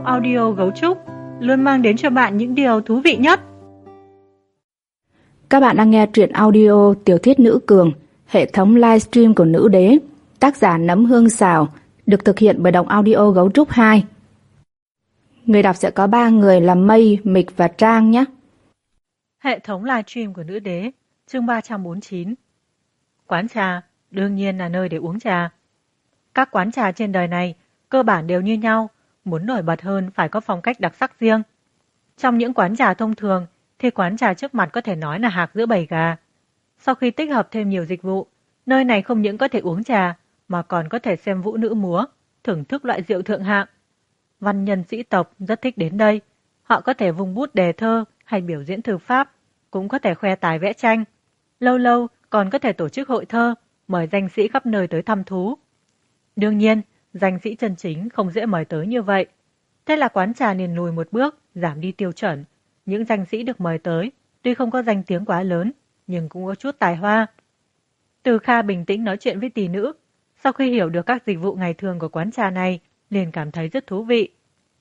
Giọng audio Gấu Trúc luôn mang đến cho bạn những điều thú vị nhất. Các bạn đang nghe truyện audio Tiểu thuyết nữ cường, hệ thống livestream của Nữ Đế, tác giả Nấm Hương Xào, được thực hiện bởi Đọc Audio Gấu Trúc 2. Người đọc sẽ có 3 người là Mây, Mịch và Trang nhé. Hệ thống livestream của Nữ Đế, chương 349. Quán trà đương nhiên là nơi để uống trà. Các quán trà trên đời này cơ bản đều như nhau, muốn nổi bật hơn phải có phong cách đặc sắc riêng. Trong những quán trà thông thường thì quán trà trước mặt có thể nói là hạc giữa bầy gà. Sau khi tích hợp thêm nhiều dịch vụ, nơi này không những có thể uống trà mà còn có thể xem vũ nữ múa, thưởng thức loại rượu thượng hạng. Văn nhân sĩ tộc rất thích đến đây, họ có thể vung bút đề thơ hay biểu diễn thư pháp, cũng có thể khoe tài vẽ tranh. Lâu lâu còn có thể tổ chức hội thơ, mời danh sĩ khắp nơi tới thăm thú. Đương nhiên, danh sĩ chân chính không dễ mời tới như vậy. Thế là quán trà liền lùi một bước, giảm đi tiêu chuẩn. Những danh sĩ được mời tới, tuy không có danh tiếng quá lớn, nhưng cũng có chút tài hoa. Từ Kha bình tĩnh nói chuyện với tỷ nữ, sau khi hiểu được các dịch vụ ngày thường của quán trà này, liền cảm thấy rất thú vị.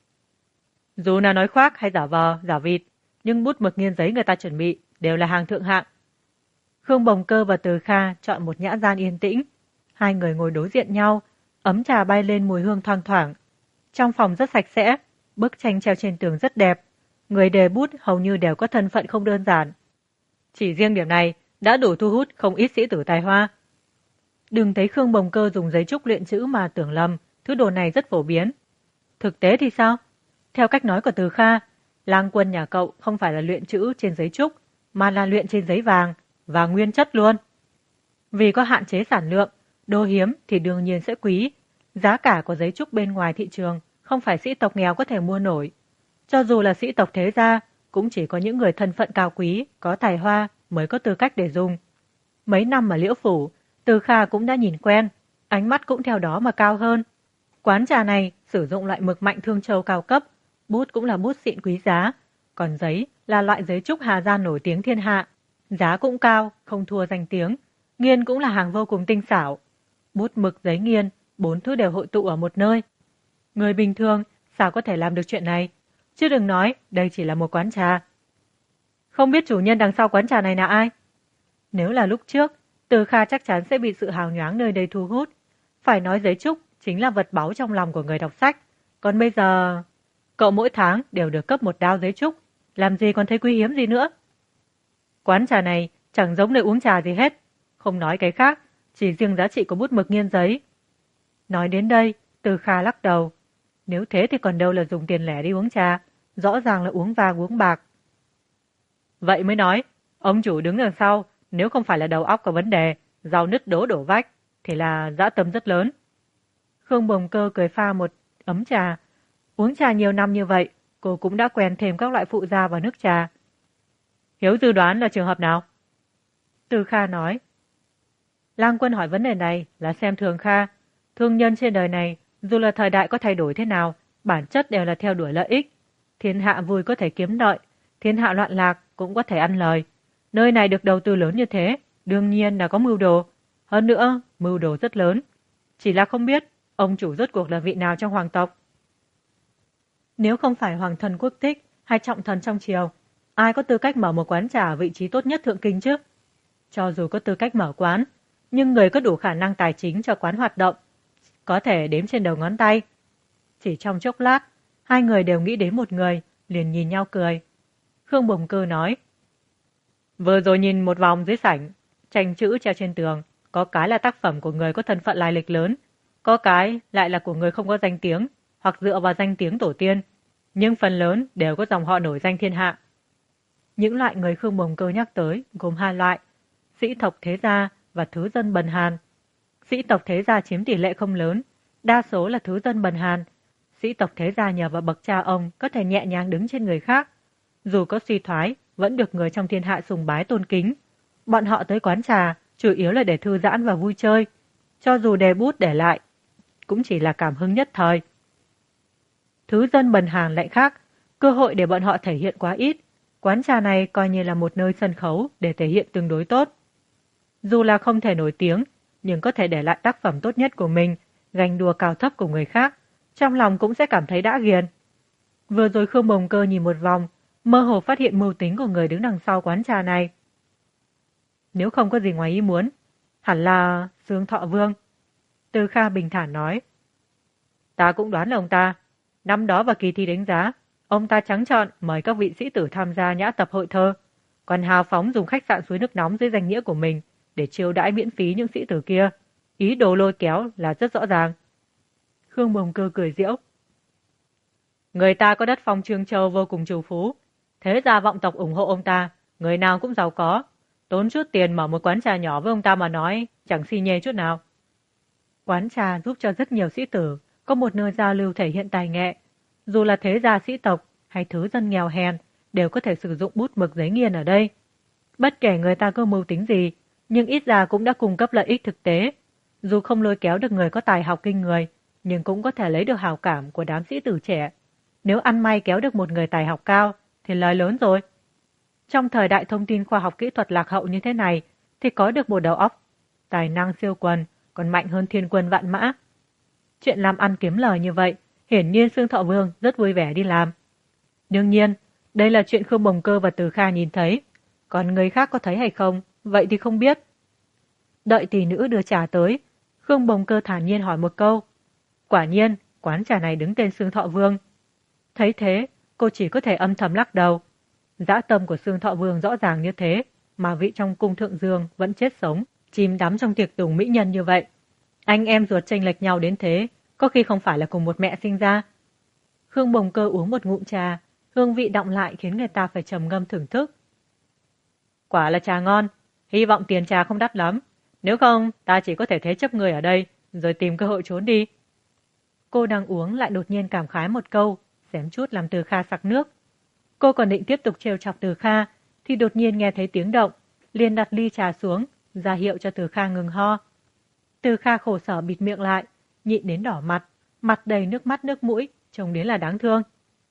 Dù là nói khoác hay giả vờ, giả vịt, nhưng bút mực nghiên giấy người ta chuẩn bị đều là hàng thượng hạng. Khương Bồng Cơ và Từ Kha chọn một nhã gian yên tĩnh. Hai người ngồi đối diện nhau, ấm trà bay lên mùi hương thoang thoảng. Trong phòng rất sạch sẽ, bức tranh treo trên tường rất đẹp. Người đề bút hầu như đều có thân phận không đơn giản. Chỉ riêng điểm này đã đủ thu hút không ít sĩ tử tài hoa. Đừng thấy Khương Bồng Cơ dùng giấy trúc luyện chữ mà tưởng lầm, thứ đồ này rất phổ biến. Thực tế thì sao? Theo cách nói của Từ Kha, Lang Quân nhà cậu không phải là luyện chữ trên giấy trúc, mà là luyện trên giấy vàng, và nguyên chất luôn. Vì có hạn chế sản lượng, đồ hiếm thì đương nhiên sẽ quý. Giá cả của giấy trúc bên ngoài thị trường không phải sĩ tộc nghèo có thể mua nổi. Cho dù là sĩ tộc thế gia, cũng chỉ có những người thân phận cao quý, có tài hoa mới có tư cách để dùng. Mấy năm ở Liễu Phủ, Từ Kha cũng đã nhìn quen, ánh mắt cũng theo đó mà cao hơn. Quán trà này sử dụng loại mực mạnh Thương Châu cao cấp, bút cũng là bút xịn quý giá, còn giấy là loại giấy trúc Hà Giang nổi tiếng thiên hạ. Giá cũng cao, không thua danh tiếng, nghiên cũng là hàng vô cùng tinh xảo. Bút mực giấy nghiên, 4 thứ đều hội tụ ở một nơi. Người bình thường sao có thể làm được chuyện này? Chứ đừng nói đây chỉ là một quán trà. Không biết chủ nhân đằng sau quán trà này là ai? Nếu là lúc trước, Từ Kha chắc chắn sẽ bị sự hào nhoáng nơi đây thu hút. Phải nói giấy trúc chính là vật báu trong lòng của người đọc sách. Còn bây giờ, cậu mỗi tháng đều được cấp một đao giấy trúc, làm gì còn thấy quý hiếm gì nữa. Quán trà này chẳng giống nơi uống trà gì hết. Không nói cái khác, chỉ riêng giá trị của bút mực nghiên giấy. Nói đến đây, Từ Kha lắc đầu. Nếu thế thì còn đâu là dùng tiền lẻ đi uống trà, rõ ràng là uống vàng uống bạc. Vậy mới nói, ông chủ đứng đằng sau, nếu không phải là đầu óc có vấn đề, rau nứt đổ vách, thì là dã tâm rất lớn. Khương Bồng Cơ cười pha một ấm trà. Uống trà nhiều năm như vậy, cô cũng đã quen thêm các loại phụ gia vào nước trà. Hiếu dự đoán là trường hợp nào? Từ Kha nói. Lang Quân hỏi vấn đề này là xem thường Kha. Thương nhân trên đời này, dù là thời đại có thay đổi thế nào, bản chất đều là theo đuổi lợi ích. Thiên hạ vui có thể kiếm lợi, thiên hạ loạn lạc cũng có thể ăn lời. Nơi này được đầu tư lớn như thế, đương nhiên là có mưu đồ. Hơn nữa, mưu đồ rất lớn. Chỉ là không biết, ông chủ rốt cuộc là vị nào trong hoàng tộc. Nếu không phải hoàng thần quốc thích hay trọng thần trong triều, ai có tư cách mở một quán trà ở vị trí tốt nhất thượng kinh chứ? Cho dù có tư cách mở quán, nhưng người có đủ khả năng tài chính cho quán hoạt động, có thể đếm trên đầu ngón tay. Chỉ trong chốc lát, hai người đều nghĩ đến một người, liền nhìn nhau cười. Khương Bồng Cơ nói. Vừa rồi nhìn một vòng dưới sảnh, tranh chữ treo trên tường, có cái là tác phẩm của người có thân phận lai lịch lớn, có cái lại là của người không có danh tiếng, hoặc dựa vào danh tiếng tổ tiên, nhưng phần lớn đều có dòng họ nổi danh thiên hạ. Những loại người Khương Bồng Cơ nhắc tới gồm 2 loại, sĩ tộc thế gia và thứ dân bần hàn. Sĩ tộc thế gia chiếm tỷ lệ không lớn, đa số là thứ dân bần hàn. Sĩ tộc thế gia nhờ vào bậc cha ông có thể nhẹ nhàng đứng trên người khác. Dù có suy thoái, vẫn được người trong thiên hạ sùng bái tôn kính. Bọn họ tới quán trà chủ yếu là để thư giãn và vui chơi. Cho dù đề bút để lại, cũng chỉ là cảm hứng nhất thời. Thứ dân bần hàn lại khác, cơ hội để bọn họ thể hiện quá ít. Quán trà này coi như là một nơi sân khấu để thể hiện tương đối tốt. Dù là không thể nổi tiếng, nhưng có thể để lại tác phẩm tốt nhất của mình, ganh đua cao thấp của người khác, trong lòng cũng sẽ cảm thấy đã ghiền. Vừa rồi Khương Bồng Cơ nhìn một vòng, mơ hồ phát hiện mưu tính của người đứng đằng sau quán trà này. Nếu không có gì ngoài ý muốn, hẳn là Dương Thọ Vương. Từ Kha bình thản nói. Ta cũng đoán là ông ta. Năm đó vào kỳ thi đánh giá, ông ta trắng trợn mời các vị sĩ tử tham gia nhã tập hội thơ, còn hào phóng dùng khách sạn suối nước nóng dưới danh nghĩa của mình để chiêu đãi miễn phí những sĩ tử kia. Ý đồ lôi kéo là rất rõ ràng. Khương Bồng Cơ cười giễu. Người ta có đất phong Trương Châu vô cùng trù phú. Thế gia vọng tộc ủng hộ ông ta, người nào cũng giàu có. Tốn chút tiền mở một quán trà nhỏ với ông ta mà nói, chẳng xi nhê chút nào. Quán trà giúp cho rất nhiều sĩ tử có một nơi giao lưu thể hiện tài nghệ. Dù là thế gia sĩ tộc hay thứ dân nghèo hèn đều có thể sử dụng bút mực giấy nghiên ở đây. Bất kể người ta có mưu tính gì, nhưng ít ra cũng đã cung cấp lợi ích thực tế. Dù không lôi kéo được người có tài học kinh người, nhưng cũng có thể lấy được hào cảm của đám sĩ tử trẻ. Nếu ăn may kéo được một người tài học cao, thì lời lớn rồi. Trong thời đại thông tin khoa học kỹ thuật lạc hậu như thế này, thì có được một đầu óc, tài năng siêu quần, còn mạnh hơn thiên quân vạn mã. Chuyện làm ăn kiếm lời như vậy, hiển nhiên Dương Thọ Vương rất vui vẻ đi làm. Đương nhiên, đây là chuyện Khương Bồng Cơ và Từ Kha nhìn thấy, còn người khác có thấy hay không, vậy thì không biết. Đợi tỷ nữ đưa trà tới, Khương Bồng Cơ thản nhiên hỏi một câu. Quả nhiên, quán trà này đứng tên Dương Thọ Vương. Thấy thế, cô chỉ có thể âm thầm lắc đầu. Dã tâm của Dương Thọ Vương rõ ràng như thế, mà vị trong cung thượng dương vẫn chết sống, chìm đắm trong tiệc tùng mỹ nhân như vậy. Anh em ruột chênh lệch nhau đến thế, có khi không phải là cùng một mẹ sinh ra. Khương Bồng Cơ uống một ngụm trà, hương vị đọng lại khiến người ta phải trầm ngâm thưởng thức. Quả là trà ngon, hy vọng tiền trà không đắt lắm. Nếu không, ta chỉ có thể thế chấp người ở đây, rồi tìm cơ hội trốn đi. Cô đang uống lại đột nhiên cảm khái một câu, xém chút làm Từ Kha sặc nước. Cô còn định tiếp tục trêu chọc Từ Kha, thì đột nhiên nghe thấy tiếng động, liền đặt ly trà xuống, ra hiệu cho Từ Kha ngừng ho. Từ Kha khổ sở bịt miệng lại, nhịn đến đỏ mặt, mặt đầy nước mắt nước mũi, trông đến là đáng thương.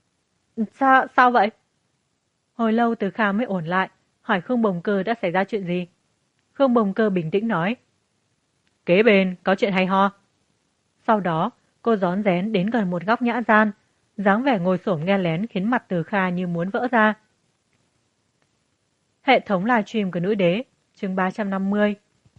Sao vậy? Hồi lâu Từ Kha mới ổn lại, hỏi Khương Bồng Cơ đã xảy ra chuyện gì. Khương Bồng Cơ bình tĩnh nói. Kế bên có chuyện hay ho. Sau đó, cô rón rén đến gần một góc nhã gian, dáng vẻ ngồi xổm nghe lén khiến mặt Từ Kha như muốn vỡ ra. Hệ thống livestream của nữ đế, chương 350.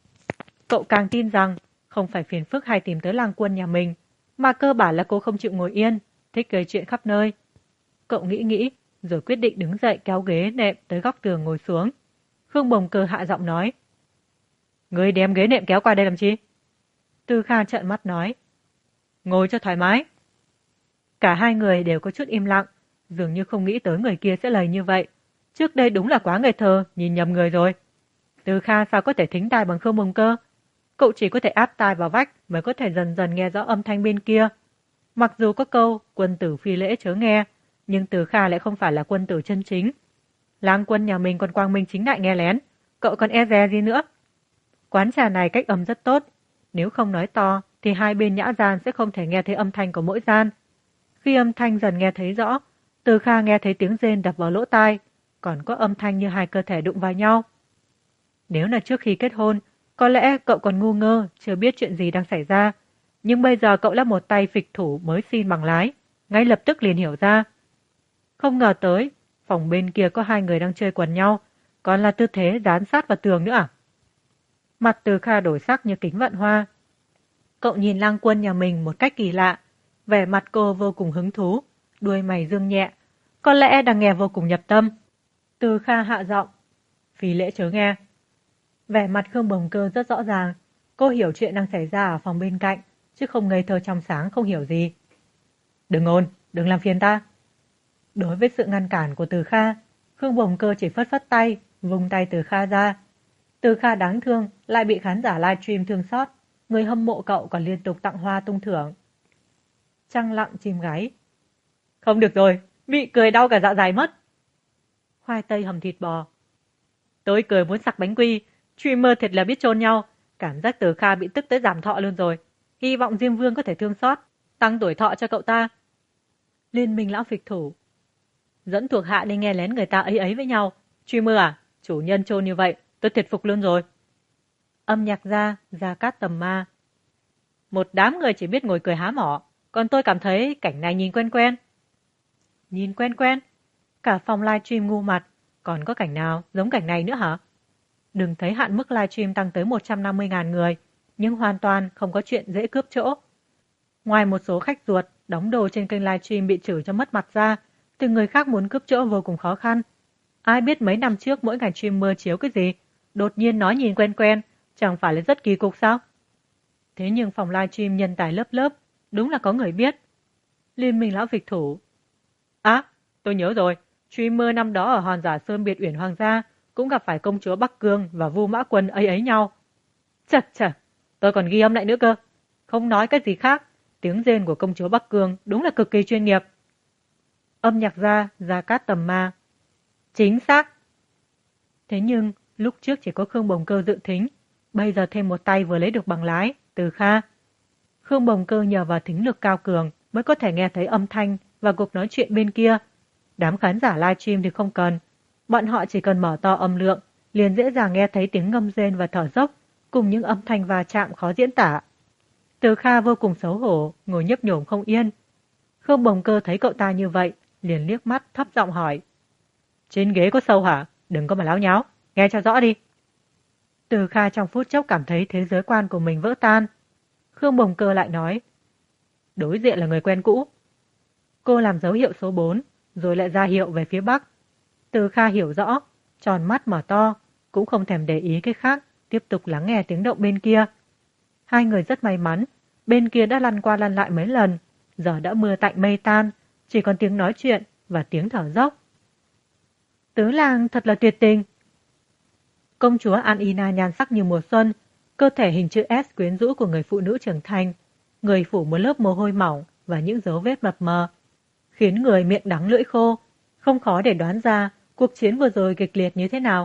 Cậu càng tin rằng không phải phiền phức hay tìm tới Lang Quân nhà mình, mà cơ bản là cô không chịu ngồi yên, thích gây chuyện khắp nơi. Cậu nghĩ, rồi quyết định đứng dậy kéo ghế nệm tới góc tường ngồi xuống. Khương Bồng Cơ hạ giọng nói. Người đem ghế nệm kéo qua đây làm chi? Từ Kha trợn mắt nói. Ngồi cho thoải mái. Cả hai người đều có chút im lặng, dường như không nghĩ tới người kia sẽ lời như vậy. Trước đây đúng là quá ngây thơ, nhìn nhầm người rồi. Từ Kha sao có thể thính tai bằng Khương Bồng Cơ? Cậu chỉ có thể áp tai vào vách mới có thể dần dần nghe rõ âm thanh bên kia. Mặc dù có câu quân tử phi lễ chớ nghe, nhưng Từ Kha lại không phải là quân tử chân chính. Lang Quân nhà mình còn quang minh chính đại nghe lén, cậu còn e dè gì nữa? Quán trà này cách âm rất tốt, nếu không nói to thì hai bên nhã gian sẽ không thể nghe thấy âm thanh của mỗi gian. Khi âm thanh dần nghe thấy rõ, Từ Kha nghe thấy tiếng rên đập vào lỗ tai, còn có âm thanh như hai cơ thể đụng vào nhau. Nếu là trước khi kết hôn, có lẽ cậu còn ngu ngơ, chưa biết chuyện gì đang xảy ra. Nhưng bây giờ cậu là một tay phịch thủ mới xin bằng lái, ngay lập tức liền hiểu ra. Không ngờ tới, phòng bên kia có hai người đang chơi quần nhau, còn là tư thế dán sát vào tường nữa à? Mặt Từ Kha đổi sắc như kính vạn hoa. Cậu nhìn Lang Quân nhà mình một cách kỳ lạ, vẻ mặt cô vô cùng hứng thú, đuôi mày dương nhẹ, có lẽ đang nghe vô cùng nhập tâm. Từ Kha hạ giọng, phi lễ chớ nghe. Vẻ mặt Khương Bồng Cơ rất rõ ràng, cô hiểu chuyện đang xảy ra ở phòng bên cạnh, chứ không ngây thơ trong sáng không hiểu gì. Đừng ồn, đừng làm phiền ta. Đối với sự ngăn cản của Từ Kha, Khương Bồng Cơ chỉ phất phất tay, vùng tay Từ Kha ra. Từ Kha đáng thương, lại bị khán giả livestream thương xót, người hâm mộ cậu còn liên tục tặng hoa tung thưởng. Trăng lặng chim gáy. Không được rồi, bị cười đau cả dạ dày mất. Khoai tây hầm thịt bò. Tôi cười muốn sặc bánh quy, streamer thiệt là biết chôn nhau, cảm giác Từ Kha bị tức tới giảm thọ luôn rồi. Hy vọng Diêm Vương có thể thương xót, tăng tuổi thọ cho cậu ta. Liên minh lão phịch thủ. Dẫn thuộc hạ đi nghe lén người ta ấy ấy với nhau. Streamer à, chủ nhân chôn như vậy, tôi thiệt phục luôn rồi. Âm nhạc Gia Cát Tầm Ma. Một đám người chỉ biết ngồi cười há mỏ, còn tôi cảm thấy cảnh này nhìn quen quen. Nhìn quen quen. Cả phòng livestream ngu mặt, còn có cảnh nào giống cảnh này nữa hả? Đừng thấy hạn mức livestream tăng tới 150.000 người, nhưng hoàn toàn không có chuyện dễ cướp chỗ. Ngoài một số khách ruột, đóng đồ trên kênh livestream bị chửi cho mất mặt ra, thì người khác muốn cướp chỗ vô cùng khó khăn. Ai biết mấy năm trước mỗi ngày streamer chiếu cái gì, đột nhiên nói nhìn quen quen, chẳng phải là rất kỳ cục sao? Thế nhưng phòng livestream nhân tài lớp lớp, đúng là có người biết. Liên minh lão Vịch Thủ. À, tôi nhớ rồi, streamer năm đó ở Hòn Giả Sơn Biệt Uyển Hoàng gia cũng gặp phải công chúa Bắc Cương và Vu Mã Quân ấy nhau. Chật chật, tôi còn ghi âm lại nữa cơ. Không nói cái gì khác, tiếng rên của công chúa Bắc Cương đúng là cực kỳ chuyên nghiệp. Âm nhạc Gia Cát Tầm Ma. Chính xác. Thế nhưng, lúc trước chỉ có Khương Bồng Cơ dự thính, bây giờ thêm một tay vừa lấy được bằng lái, Từ Kha. Khương Bồng Cơ nhờ vào thính lực cao cường mới có thể nghe thấy âm thanh và cuộc nói chuyện bên kia. Đám khán giả livestream thì không cần. Bọn họ chỉ cần mở to âm lượng, liền dễ dàng nghe thấy tiếng ngâm rên và thở dốc, cùng những âm thanh va chạm khó diễn tả. Từ Kha vô cùng xấu hổ, ngồi nhấp nhổm không yên. Khương Bồng Cơ thấy cậu ta như vậy, liền liếc mắt thấp giọng hỏi. Trên ghế có sâu hả? Đừng có mà láo nháo, nghe cho rõ đi. Từ Kha trong phút chốc cảm thấy thế giới quan của mình vỡ tan. Khương Bồng Cơ lại nói. Đối diện là người quen cũ. Cô làm dấu hiệu số 4, rồi lại ra hiệu về phía bắc. Từ Kha hiểu rõ, tròn mắt mở to, cũng không thèm để ý cái khác, tiếp tục lắng nghe tiếng động bên kia. Hai người rất may mắn, bên kia đã lăn qua lăn lại mấy lần, giờ đã mưa tạnh mây tan, chỉ còn tiếng nói chuyện và tiếng thở dốc. Tứ lang thật là tuyệt tình. Công chúa Anina nhan sắc như mùa xuân, cơ thể hình chữ S quyến rũ của người phụ nữ trưởng thành, người phủ một lớp mồ hôi mỏng và những dấu vết mập mờ, khiến người miệng đắng lưỡi khô, không khó để đoán ra cuộc chiến vừa rồi kịch liệt như thế nào.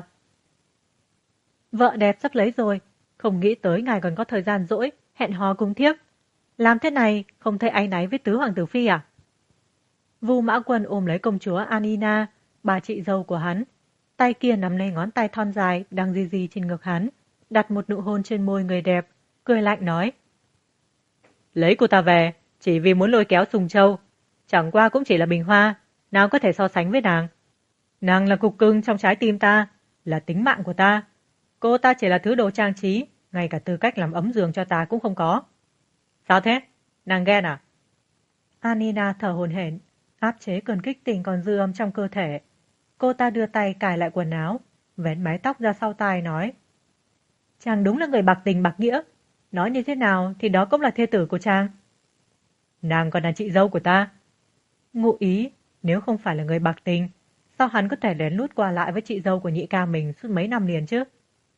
Vợ đẹp sắp lấy rồi, không nghĩ tới ngài còn có thời gian rỗi, hẹn hò cùng thiếp. Làm thế này không thấy áy náy với tứ hoàng tử phi à? Vu Mã Quân ôm lấy công chúa Anina, bà chị dâu của hắn. Tay kia nắm lấy ngón tay thon dài đang di di trên ngực hắn, đặt một nụ hôn trên môi người đẹp, cười lạnh nói. Lấy cô ta về, chỉ vì muốn lôi kéo Sùng Châu. Chẳng qua cũng chỉ là bình hoa, nào có thể so sánh với nàng. Nàng là cục cưng trong trái tim ta, là tính mạng của ta. Cô ta chỉ là thứ đồ trang trí, ngay cả tư cách làm ấm giường cho ta cũng không có. Sao thế? Nàng ghen à? Anina thở hổn hển, áp chế cơn kích tình còn dư âm trong cơ thể. Cô ta đưa tay cài lại quần áo, vén mái tóc ra sau tai nói. Chàng đúng là người bạc tình bạc nghĩa. Nói như thế nào thì đó cũng là thê tử của chàng. Nàng còn là chị dâu của ta. Ngụ ý, nếu không phải là người bạc tình, sao hắn có thể lén lút qua lại với chị dâu của nhị ca mình suốt mấy năm liền chứ?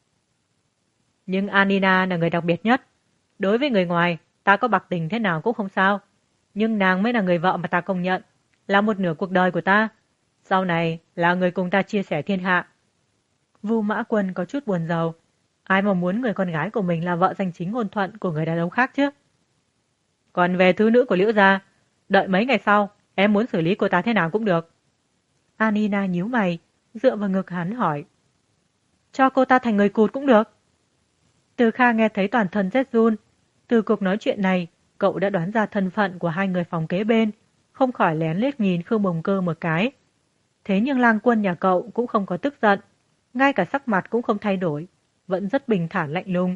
Nhưng Anina là người đặc biệt nhất. Đối với người ngoài, ta có bạc tình thế nào cũng không sao. Nhưng nàng mới là người vợ mà ta công nhận, là một nửa cuộc đời của ta. Sau này là người cùng ta chia sẻ thiên hạ. Vu Mã Quân có chút buồn rầu. Ai mà muốn người con gái của mình là vợ danh chính ngôn thuận của người đàn ông khác chứ? Còn về thứ nữ của Liễu gia, đợi mấy ngày sau, em muốn xử lý cô ta thế nào cũng được. Anina nhíu mày, dựa vào ngực hắn hỏi. Cho cô ta thành người cụt cũng được. Từ Kha nghe thấy toàn thân rét run. Từ cuộc nói chuyện này, cậu đã đoán ra thân phận của hai người phòng kế bên, không khỏi lén liếc nhìn Khương Bồng Cơ một cái. Thế nhưng lang quân nhà cậu cũng không có tức giận, ngay cả sắc mặt cũng không thay đổi, vẫn rất bình thản lạnh lùng.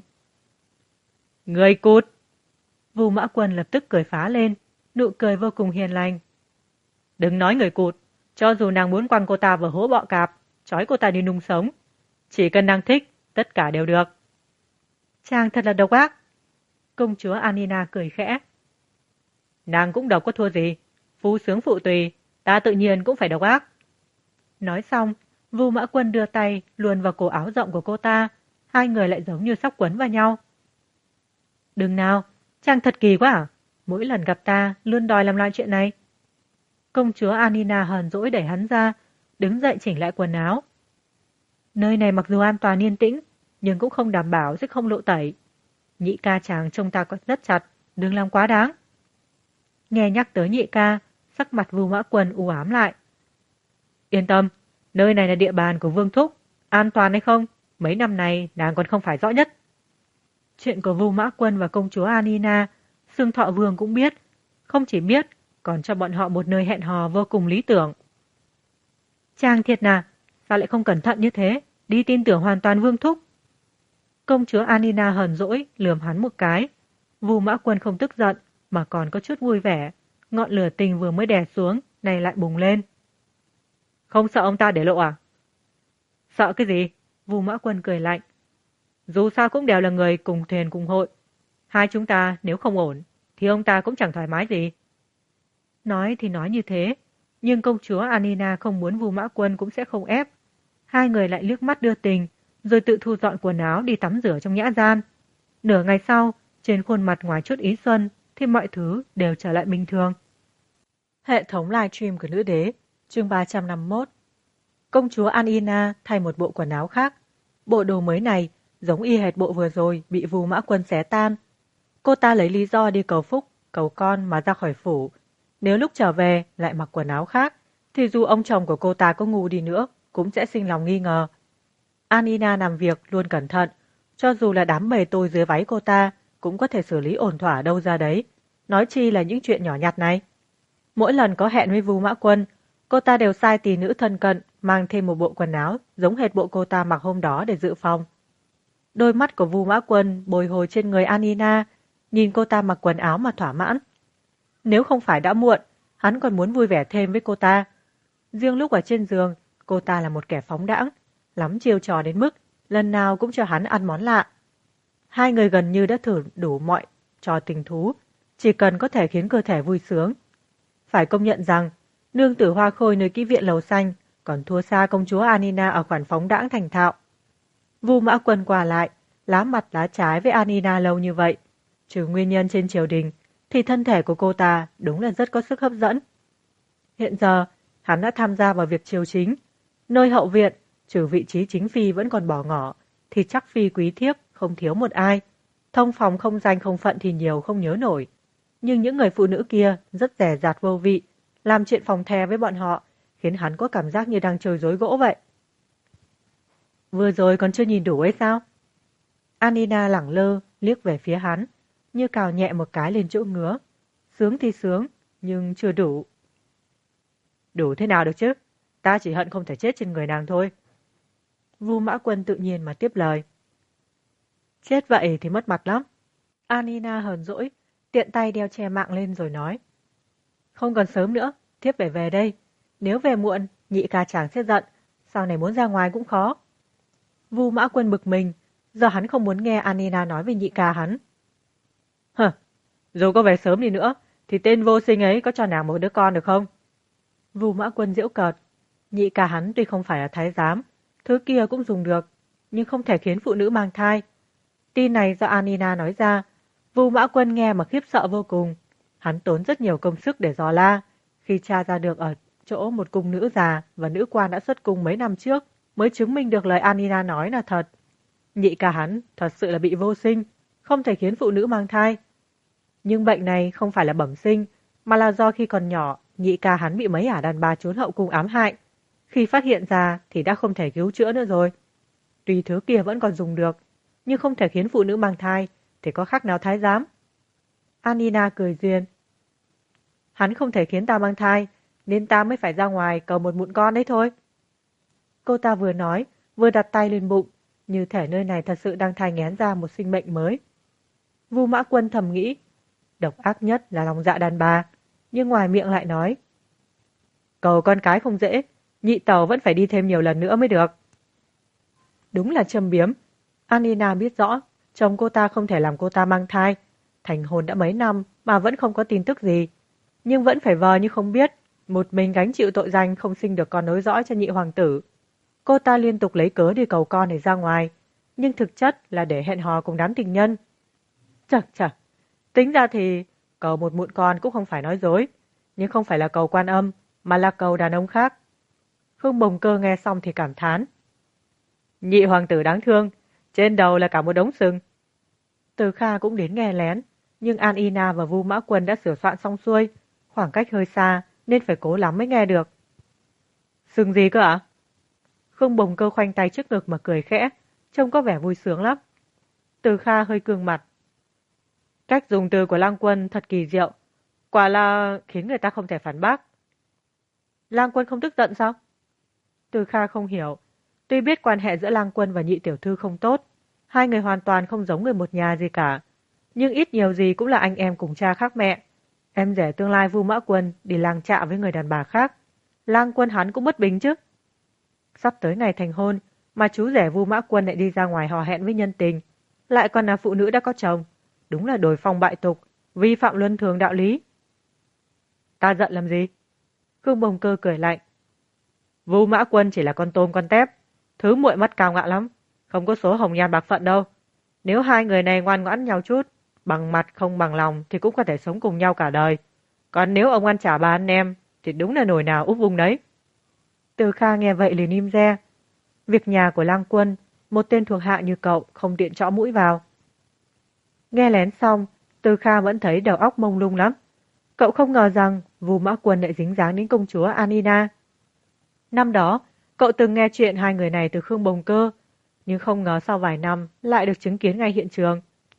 Người cút! Vu Mã Quân lập tức cười phá lên, nụ cười vô cùng hiền lành. Đừng nói người cụt, cho dù nàng muốn quăng cô ta vào hố bọ cạp, trói cô ta đi nung sống, chỉ cần nàng thích, tất cả đều được. Chàng thật là độc ác. Công chúa Anina cười khẽ. Nàng cũng độc có thua gì, phu sướng phụ tùy, ta tự nhiên cũng phải độc ác. Nói xong, Vu Mã Quân đưa tay luồn vào cổ áo rộng của cô ta, hai người lại giống như sắp quấn vào nhau. Đừng nào, chàng thật kỳ quá à? Mỗi lần gặp ta luôn đòi làm loại chuyện này. Công chúa Anina hờn dỗi đẩy hắn ra, đứng dậy chỉnh lại quần áo. Nơi này mặc dù an toàn yên tĩnh, nhưng cũng không đảm bảo sẽ không lộ tẩy. Nhị ca chàng trông ta có rất chặt, đừng làm quá đáng. Nghe nhắc tới nhị ca, sắc mặt Vu Mã Quân u ám lại. Yên tâm, nơi này là địa bàn của Vương Thúc, an toàn hay không, mấy năm nay nàng còn không phải rõ nhất. Chuyện của Vu Mã Quân và công chúa Anina, Xương Thọ Vương cũng biết, không chỉ biết, còn cho bọn họ một nơi hẹn hò vô cùng lý tưởng. Trang thiệt nà, sao lại không cẩn thận như thế, đi tin tưởng hoàn toàn Vương Thúc. Công chúa Anina hờn dỗi, lườm hắn một cái. Vu Mã Quân không tức giận, mà còn có chút vui vẻ. Ngọn lửa tình vừa mới đè xuống, này lại bùng lên. Không sợ ông ta để lộ à? Sợ cái gì? Vu Mã Quân cười lạnh. Dù sao cũng đều là người cùng thuyền cùng hội. Hai chúng ta nếu không ổn, thì ông ta cũng chẳng thoải mái gì. Nói thì nói như thế, nhưng công chúa Anina không muốn Vu Mã Quân cũng sẽ không ép. Hai người lại liếc mắt đưa tình, rồi tự thu dọn quần áo đi tắm rửa trong nhã gian. Nửa ngày sau, trên khuôn mặt ngoài chút ý xuân, thì mọi thứ đều trở lại bình thường. Hệ thống livestream của nữ đế, chương 351. Công chúa Anina thay một bộ quần áo khác. Bộ đồ mới này giống y hệt bộ vừa rồi bị Vu Mã Quân xé tan. Cô ta lấy lý do đi cầu phúc, cầu con mà ra khỏi phủ. Nếu lúc trở về lại mặc quần áo khác, thì dù ông chồng của cô ta có ngu đi nữa, cũng sẽ sinh lòng nghi ngờ. Anina làm việc luôn cẩn thận, cho dù là đám bầy tôi dưới váy cô ta, cũng có thể xử lý ổn thỏa đâu ra đấy. Nói chi là những chuyện nhỏ nhặt này. Mỗi lần có hẹn với Vu Mã Quân, cô ta đều sai tỷ nữ thân cận mang thêm một bộ quần áo giống hệt bộ cô ta mặc hôm đó để dự phòng. Đôi mắt của Vu Mã Quân bồi hồi trên người Anina, nhìn cô ta mặc quần áo mà thỏa mãn. Nếu không phải đã muộn, hắn còn muốn vui vẻ thêm với cô ta. Riêng lúc ở trên giường, cô ta là một kẻ phóng đãng, lắm chiêu trò đến mức lần nào cũng cho hắn ăn món lạ. Hai người gần như đã thử đủ mọi trò tình thú, chỉ cần có thể khiến cơ thể vui sướng. Phải công nhận rằng, nương tử hoa khôi nơi kỹ viện lầu xanh còn thua xa công chúa Anina ở khoản phóng đãng thành thạo. Vu Mã Quân qua lại, lá mặt lá trái với Anina lâu như vậy. Trừ nguyên nhân trên triều đình, thì thân thể của cô ta đúng là rất có sức hấp dẫn. Hiện giờ, hắn đã tham gia vào việc triều chính. Nơi hậu viện, trừ vị trí chính phi vẫn còn bỏ ngỏ, thì chắc phi quý thiếp không thiếu một ai. Thông phòng không danh không phận thì nhiều không nhớ nổi. Nhưng những người phụ nữ kia rất dè dặt vô vị, làm chuyện phòng the với bọn họ, khiến hắn có cảm giác như đang chơi rối gỗ vậy. Vừa rồi còn chưa nhìn đủ ấy sao? Anina lẳng lơ, liếc về phía hắn, như cào nhẹ một cái lên chỗ ngứa. Sướng thì sướng, nhưng chưa đủ. Đủ thế nào được chứ? Ta chỉ hận không thể chết trên người nàng thôi. Vu Mã Quân tự nhiên mà tiếp lời. Chết vậy thì mất mặt lắm. Anina hờn dỗi, tiện tay đeo che mạng lên rồi nói. Không còn sớm nữa, thiếp phải về đây. Nếu về muộn, nhị ca chàng sẽ giận, sau này muốn ra ngoài cũng khó. Vu Mã Quân bực mình, giờ hắn không muốn nghe Anina nói về nhị ca hắn. Hờ, dù có về sớm đi nữa, thì tên vô sinh ấy có cho nàng một đứa con được không? Vu Mã Quân giễu cợt, nhị ca hắn tuy không phải là thái giám, thứ kia cũng dùng được, nhưng không thể khiến phụ nữ mang thai. Tin này do Anina nói ra, Vu Mã Quân nghe mà khiếp sợ vô cùng. Hắn tốn rất nhiều công sức để dò la, khi tra ra được ở chỗ một cung nữ già và nữ quan đã xuất cung mấy năm trước, mới chứng minh được lời Anina nói là thật. Nhị ca hắn thật sự là bị vô sinh, không thể khiến phụ nữ mang thai. Nhưng bệnh này không phải là bẩm sinh, mà là do khi còn nhỏ, nhị ca hắn bị mấy ả đàn bà trốn hậu cung ám hại. Khi phát hiện ra thì đã không thể cứu chữa nữa rồi. Tuy thứ kia vẫn còn dùng được, nhưng không thể khiến phụ nữ mang thai, thì có khác nào thái giám? Anina cười duyên. Hắn không thể khiến ta mang thai, nên ta mới phải ra ngoài cầu một mụn con đấy thôi. Cô ta vừa nói, vừa đặt tay lên bụng, như thể nơi này thật sự đang thai nghén ra một sinh mệnh mới. Vu Mã Quân thầm nghĩ, độc ác nhất là lòng dạ đàn bà, nhưng ngoài miệng lại nói. Cầu con cái không dễ, nhị tàu vẫn phải đi thêm nhiều lần nữa mới được. Đúng là châm biếm. Anina biết rõ, chồng cô ta không thể làm cô ta mang thai. Thành hôn đã mấy năm mà vẫn không có tin tức gì. Nhưng vẫn phải vờ như không biết, một mình gánh chịu tội danh không sinh được con nối dõi cho nhị hoàng tử. Cô ta liên tục lấy cớ đi cầu con để ra ngoài, nhưng thực chất là để hẹn hò cùng đám tình nhân. Chậc, tính ra thì cầu một mụn con cũng không phải nói dối, nhưng không phải là cầu Quan Âm, mà là cầu đàn ông khác. Khương Bồng Cơ nghe xong thì cảm thán. Nhị hoàng tử đáng thương, trên đầu là cả một đống sừng. Từ Kha cũng đến nghe lén, nhưng Anina và Vu Mã Quân đã sửa soạn xong xuôi, khoảng cách hơi xa nên phải cố lắm mới nghe được. Sừng gì cơ ạ? Khương Bồng Cơ khoanh tay trước ngực mà cười khẽ, trông có vẻ vui sướng lắm. Từ Kha hơi cương mặt. Cách dùng từ của Lang Quân thật kỳ diệu. Quả là khiến người ta không thể phản bác. Lang Quân không tức giận sao? Từ Kha không hiểu. Tuy biết quan hệ giữa Lang Quân và nhị tiểu thư không tốt, hai người hoàn toàn không giống người một nhà gì cả, nhưng ít nhiều gì cũng là anh em cùng cha khác mẹ. Em rể tương lai Vu Mã Quân đi lang trạ với người đàn bà khác, Lang Quân hắn cũng bất bình chứ. Sắp tới ngày thành hôn mà chú rể Vu Mã Quân lại đi ra ngoài hò hẹn với nhân tình, lại còn là phụ nữ đã có chồng, đúng là đổi phong bại tục, vi phạm luân thường đạo lý. Ta giận làm gì? Khương Bồng Cơ cười lạnh. Vu Mã Quân chỉ là con tôm con tép, thứ muội mắt cao ngạo lắm, không có số hồng nhan bạc phận đâu. Nếu hai người này ngoan ngoãn nhau chút, bằng mặt không bằng lòng thì cũng có thể sống cùng nhau cả đời. Còn nếu ông ăn chả bà ăn nem thì đúng là nồi nào úp vung đấy. Từ Kha nghe vậy liền im re. Việc nhà của Lang Quân, một tên thuộc hạ như cậu không tiện chõ mũi vào. Nghe lén xong, Từ Kha vẫn thấy đầu óc mông lung lắm. Cậu không ngờ rằng Vu Mã Quân lại dính dáng đến công chúa Anina. Năm đó, cậu từng nghe chuyện hai người này từ Khương Bồng Cơ, nhưng không ngờ sau vài năm lại được chứng kiến ngay hiện trường.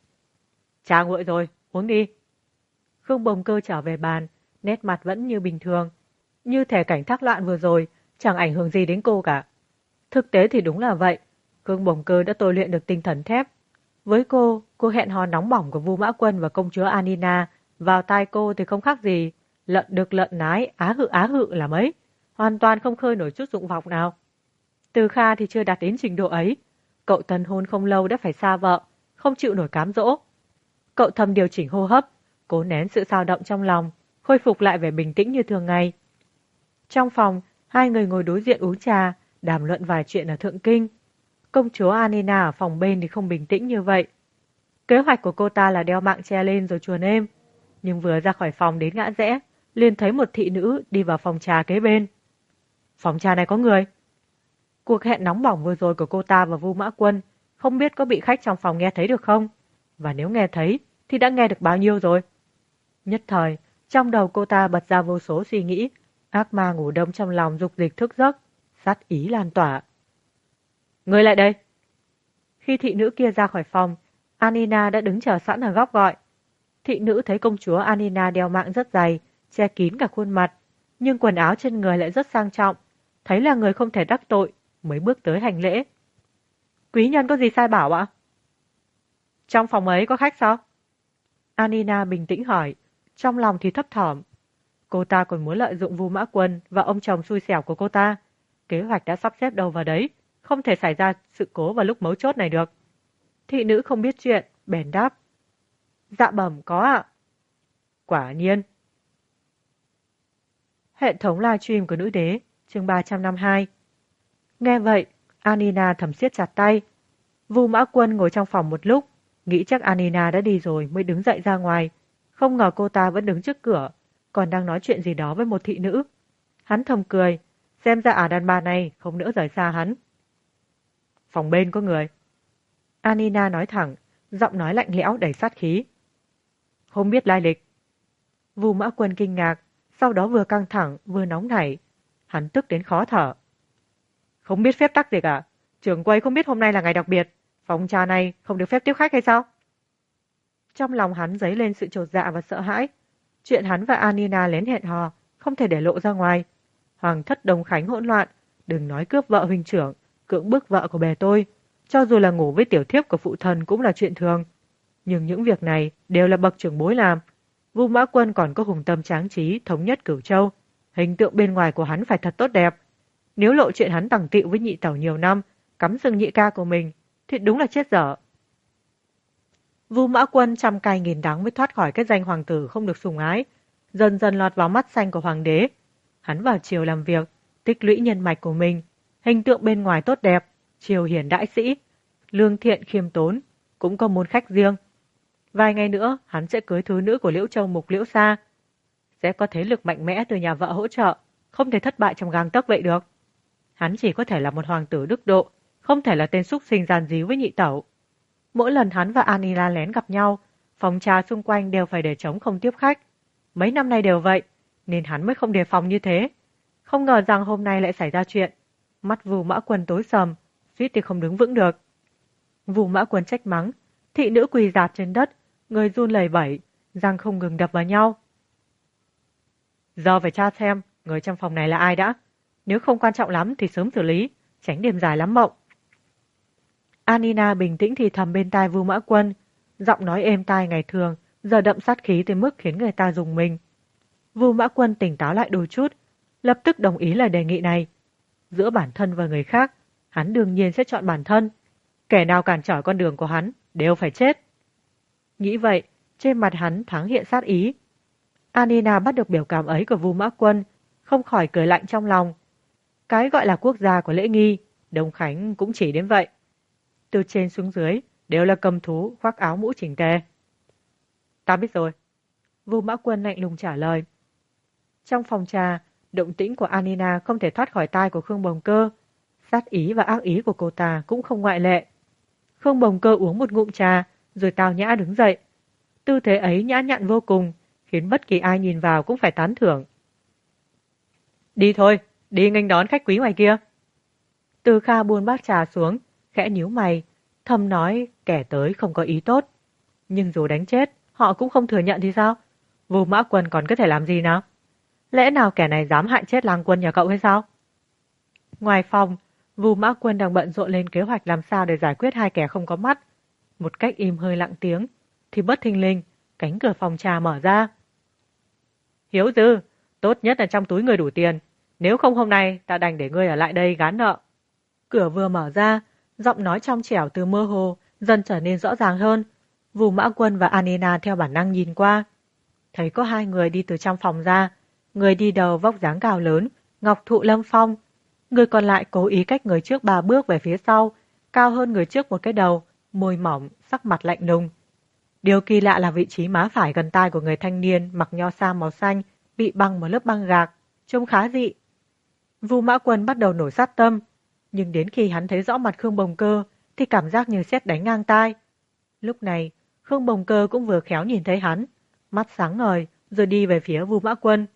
Cha nguội rồi, uống đi. Khương Bồng Cơ trở về bàn, nét mặt vẫn như bình thường. Như thể cảnh thác loạn vừa rồi, chẳng ảnh hưởng gì đến cô cả. Thực tế thì đúng là vậy. Khương Bồng Cơ đã tôi luyện được tinh thần thép. Với cô hẹn hò nóng bỏng của Vu Mã Quân và công chúa Anina vào tai cô thì không khác gì lợn được lợn nái, á hự là mấy. Hoàn toàn không khơi nổi chút dụng vọng nào. Từ Kha thì chưa đạt đến trình độ ấy. Cậu tân hôn không lâu đã phải xa vợ, không chịu nổi cám dỗ. Cậu thầm điều chỉnh hô hấp, cố nén sự dao động trong lòng, khôi phục lại vẻ bình tĩnh như thường ngày. Trong phòng, hai người ngồi đối diện uống trà, đàm luận vài chuyện ở Thượng Kinh. Công chúa Anina ở phòng bên thì không bình tĩnh như vậy. Kế hoạch của cô ta là đeo mạng che lên rồi chuồn êm. Nhưng vừa ra khỏi phòng đến ngã rẽ, liền thấy một thị nữ đi vào phòng trà kế bên. Phòng trà này có người. Cuộc hẹn nóng bỏng vừa rồi của cô ta và Vu Mã Quân không biết có bị khách trong phòng nghe thấy được không? Và nếu nghe thấy thì đã nghe được bao nhiêu rồi? Nhất thời, trong đầu cô ta bật ra vô số suy nghĩ, ác ma ngủ đông trong lòng dục dịch thức giấc, sát ý lan tỏa. Người lại đây! Khi thị nữ kia ra khỏi phòng, Anina đã đứng chờ sẵn ở góc gọi. Thị nữ thấy công chúa Anina đeo mạng rất dày, che kín cả khuôn mặt, nhưng quần áo trên người lại rất sang trọng, thấy là người không thể đắc tội, mới bước tới hành lễ. Quý nhân có gì sai bảo ạ? Trong phòng ấy có khách sao? Anina bình tĩnh hỏi, trong lòng thì thấp thỏm. Cô ta còn muốn lợi dụng Vu Mã Quân và ông chồng xui xẻo của cô ta. Kế hoạch đã sắp xếp đâu vào đấy, không thể xảy ra sự cố vào lúc mấu chốt này được. Thị nữ không biết chuyện, bèn đáp. Dạ bẩm có ạ. Quả nhiên. Hệ thống livestream của nữ đế, chương 352. Nghe vậy, Anina thầm siết chặt tay. Vu Mã Quân ngồi trong phòng một lúc, nghĩ chắc Anina đã đi rồi mới đứng dậy ra ngoài. Không ngờ cô ta vẫn đứng trước cửa, còn đang nói chuyện gì đó với một thị nữ. Hắn thầm cười, xem ra ả đàn bà này không nỡ rời xa hắn. Phòng bên có người. Anina nói thẳng, giọng nói lạnh lẽo đầy sát khí. Không biết lai lịch. Vu Mã Quân kinh ngạc, sau đó vừa căng thẳng vừa nóng nảy. Hắn tức đến khó thở. Không biết phép tắc gì cả. Trưởng quầy không biết hôm nay là ngày đặc biệt. Phòng trà này không được phép tiếp khách hay sao? Trong lòng hắn dấy lên sự chột dạ và sợ hãi. Chuyện hắn và Anina lén hẹn hò không thể để lộ ra ngoài. Hoàng thất Đông Khánh hỗn loạn, đừng nói cướp vợ huynh trưởng, cưỡng bức vợ của bè tôi. Cho dù là ngủ với tiểu thiếp của phụ thần cũng là chuyện thường. Nhưng những việc này đều là bậc trưởng bối làm. Vu Mã Quân còn có hùng tâm tráng trí thống nhất Cửu Châu. Hình tượng bên ngoài của hắn phải thật tốt đẹp. Nếu lộ chuyện hắn tằng tịu với nhị tẩu nhiều năm, cắm sừng nhị ca của mình, thì đúng là chết dở. Vu Mã Quân trăm cay nghìn đắng mới thoát khỏi cái danh hoàng tử không được sủng ái, dần dần lọt vào mắt xanh của hoàng đế. Hắn vào triều làm việc, tích lũy nhân mạch của mình, hình tượng bên ngoài tốt đẹp, triều hiển đại sĩ, lương thiện khiêm tốn, cũng có môn khách riêng. Vài ngày nữa, hắn sẽ cưới thứ nữ của Liễu Châu Mục Liễu Sa. Sẽ có thế lực mạnh mẽ từ nhà vợ hỗ trợ, không thể thất bại trong gang tấc vậy được. Hắn chỉ có thể là một hoàng tử đức độ, không thể là tên súc sinh gian díu với nhị tẩu. Mỗi lần hắn và Anila lén gặp nhau, phòng trà xung quanh đều phải để trống không tiếp khách. Mấy năm nay đều vậy, nên hắn mới không đề phòng như thế. Không ngờ rằng hôm nay lại xảy ra chuyện. Mắt Vu Mã Quân tối sầm, suýt thì không đứng vững được. Vu Mã Quân trách mắng, thị nữ quỳ rạp trên đất, người run lẩy bẩy, răng không ngừng đập vào nhau. Giờ phải tra xem người trong phòng này là ai đã. Nếu không quan trọng lắm thì sớm xử lý, tránh đêm dài lắm mộng. Anina bình tĩnh thì thầm bên tai Vu Mã Quân, giọng nói êm tai ngày thường, giờ đậm sát khí tới mức khiến người ta rùng mình. Vu Mã Quân tỉnh táo lại đôi chút, lập tức đồng ý lời đề nghị này. Giữa bản thân và người khác, hắn đương nhiên sẽ chọn bản thân. Kẻ nào cản trở con đường của hắn đều phải chết. Nghĩ vậy, trên mặt hắn thoáng hiện sát ý. Anina bắt được biểu cảm ấy của Vu Mã Quân, không khỏi cười lạnh trong lòng. Cái gọi là quốc gia của lễ nghi, Đông Khánh cũng chỉ đến vậy. Từ trên xuống dưới đều là cầm thú khoác áo mũ chỉnh tề. Ta biết rồi. Vu Mã Quân lạnh lùng trả lời. Trong phòng trà, động tĩnh của Anina không thể thoát khỏi tai của Khương Bồng Cơ. Sát ý và ác ý của cô ta cũng không ngoại lệ. Khương Bồng Cơ uống một ngụm trà, rồi tao nhã đứng dậy. Tư thế ấy nhã nhặn vô cùng, khiến bất kỳ ai nhìn vào cũng phải tán thưởng. Đi thôi, đi nghênh đón khách quý ngoài kia. Từ Kha buông bát trà xuống, khẽ nhíu mày, thầm nói kẻ tới không có ý tốt. Nhưng dù đánh chết, họ cũng không thừa nhận thì sao? Vu Mã Quân còn có thể làm gì nào? Lẽ nào kẻ này dám hại chết Lang Quân nhà cậu hay sao? Ngoài phòng, Vu Mã Quân đang bận rộn lên kế hoạch làm sao để giải quyết hai kẻ không có mắt. Một cách im hơi lặng tiếng, thì bất thình lình, cánh cửa phòng trà mở ra. Hiếu Dư, tốt nhất là trong túi người đủ tiền. Nếu không hôm nay, ta đành để ngươi ở lại đây gán nợ. Cửa vừa mở ra, giọng nói trong trẻo từ mơ hồ, dần trở nên rõ ràng hơn. Vu Mã Quân và Anina theo bản năng nhìn qua. Thấy có hai người đi từ trong phòng ra. Người đi đầu vóc dáng cao lớn, ngọc thụ lâm phong. Người còn lại cố ý cách người trước 3 bước về phía sau, cao hơn người trước một cái đầu, môi mỏng, sắc mặt lạnh lùng. Điều kỳ lạ là vị trí má phải gần tai của người thanh niên mặc nho sa màu xanh bị băng một lớp băng gạc, trông khá dị. Vu Mã Quân bắt đầu nổi sát tâm, nhưng đến khi hắn thấy rõ mặt Khương Bồng Cơ thì cảm giác như sét đánh ngang tai. Lúc này, Khương Bồng Cơ cũng vừa khéo nhìn thấy hắn, mắt sáng ngời rồi đi về phía Vu Mã Quân.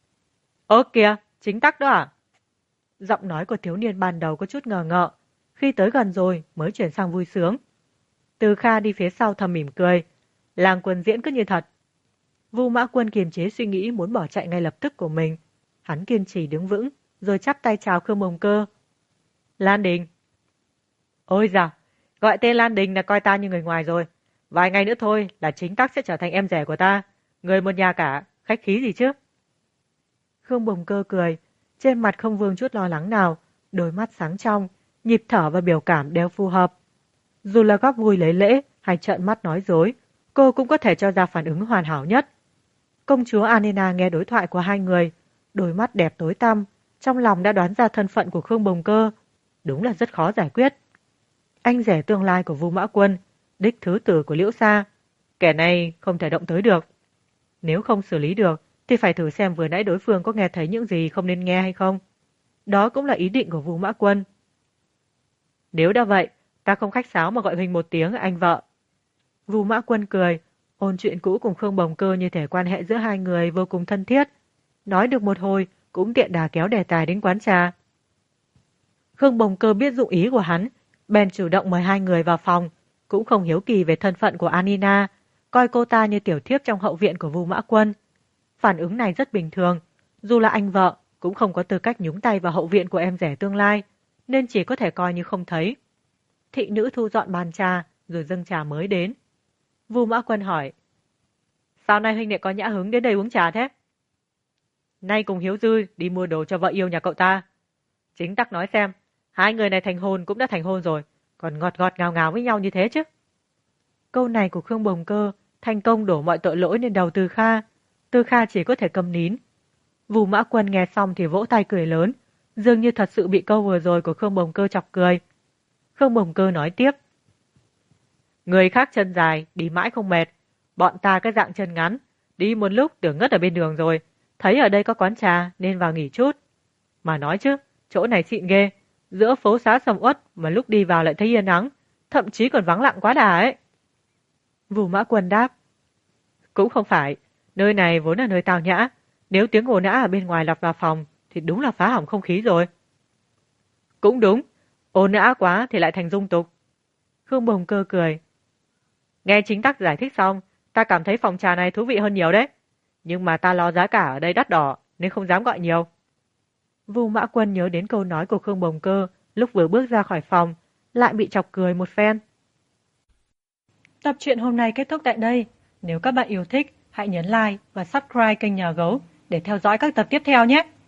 Ơ kìa, chính Tắc đó à? Giọng nói của thiếu niên ban đầu có chút ngờ ngợ, khi tới gần rồi mới chuyển sang vui sướng. Từ Kha đi phía sau thầm mỉm cười, Lang Quân diễn cứ như thật. Vu Mã Quân kiềm chế suy nghĩ muốn bỏ chạy ngay lập tức của mình. Hắn kiên trì đứng vững, rồi chắp tay chào Khương Bồng Cơ. Lan Đình. Ôi dào, gọi tên Lan Đình là coi ta như người ngoài rồi. Vài ngày nữa thôi là chính Tắc sẽ trở thành em rể của ta. Người một nhà cả, khách khí gì chứ? Khương Bồng Cơ cười, trên mặt không vương chút lo lắng nào, đôi mắt sáng trong, nhịp thở và biểu cảm đều phù hợp. Dù là góp vui lấy lễ hay trợn mắt nói dối, cô cũng có thể cho ra phản ứng hoàn hảo nhất. Công chúa Anina nghe đối thoại của hai người, đôi mắt đẹp tối tăm, trong lòng đã đoán ra thân phận của Khương Bồng Cơ. Đúng là rất khó giải quyết. Anh rể tương lai của Vu Mã Quân, đích thứ tử của Liễu Sa, kẻ này không thể động tới được. Nếu không xử lý được, thì phải thử xem vừa nãy đối phương có nghe thấy những gì không nên nghe hay không. Đó cũng là ý định của Vu Mã Quân. Nếu đã vậy, ta không khách sáo mà gọi Huỳnh một tiếng anh vợ. Vu Mã Quân cười, ôn chuyện cũ cùng Khương Bồng Cơ như thể quan hệ giữa hai người vô cùng thân thiết. Nói được một hồi, cũng tiện đà kéo đề tài đến quán trà. Khương Bồng Cơ biết dụng ý của hắn, bèn chủ động mời hai người vào phòng, cũng không hiếu kỳ về thân phận của Anina, coi cô ta như tiểu thiếp trong hậu viện của Vu Mã Quân. Phản ứng này rất bình thường, dù là anh vợ, cũng không có tư cách nhúng tay vào hậu viện của em rể tương lai, nên chỉ có thể coi như không thấy. Thị nữ thu dọn bàn trà, rồi dâng trà mới đến. Vu Mã Quân hỏi, sao nay huynh đệ có nhã hứng đến đây uống trà thế? Nay cùng Hiếu Dư đi mua đồ cho vợ yêu nhà cậu ta. Chính Tắc nói xem, hai người này thành hôn cũng đã thành hôn rồi, còn ngọt ngọt ngào ngào với nhau như thế chứ. Câu này của Khương Bồng Cơ thành công đổ mọi tội lỗi lên đầu Từ Kha. Từ Kha chỉ có thể câm nín. Vu Mã Quân nghe xong thì vỗ tay cười lớn, dường như thật sự bị câu vừa rồi của Khương Bồng Cơ chọc cười. Khương Bồng Cơ nói tiếp, người khác chân dài, đi mãi không mệt. Bọn ta cái dạng chân ngắn, đi một lúc tưởng ngất ở bên đường rồi, thấy ở đây có quán trà nên vào nghỉ chút. Mà nói chứ, chỗ này xịn ghê, giữa phố xá sầm uất mà lúc đi vào lại thấy yên ắng, thậm chí còn vắng lặng quá đà ấy. Vu Mã Quân đáp, cũng không phải, nơi này vốn là nơi tào nhã, nếu tiếng ồn ào ở bên ngoài lọt vào phòng thì đúng là phá hỏng không khí rồi. Cũng đúng, ồn ào quá thì lại thành dung tục. Khương Bồng Cơ cười. Nghe chính Tắc giải thích xong, ta cảm thấy phòng trà này thú vị hơn nhiều đấy. Nhưng mà ta lo giá cả ở đây đắt đỏ, nên không dám gọi nhiều. Vu Mã Quân nhớ đến câu nói của Khương Bồng Cơ lúc vừa bước ra khỏi phòng, lại bị chọc cười một phen. Tập truyện hôm nay kết thúc tại đây. Nếu các bạn yêu thích, hãy nhấn like và subscribe kênh Nhà Gấu để theo dõi các tập tiếp theo nhé.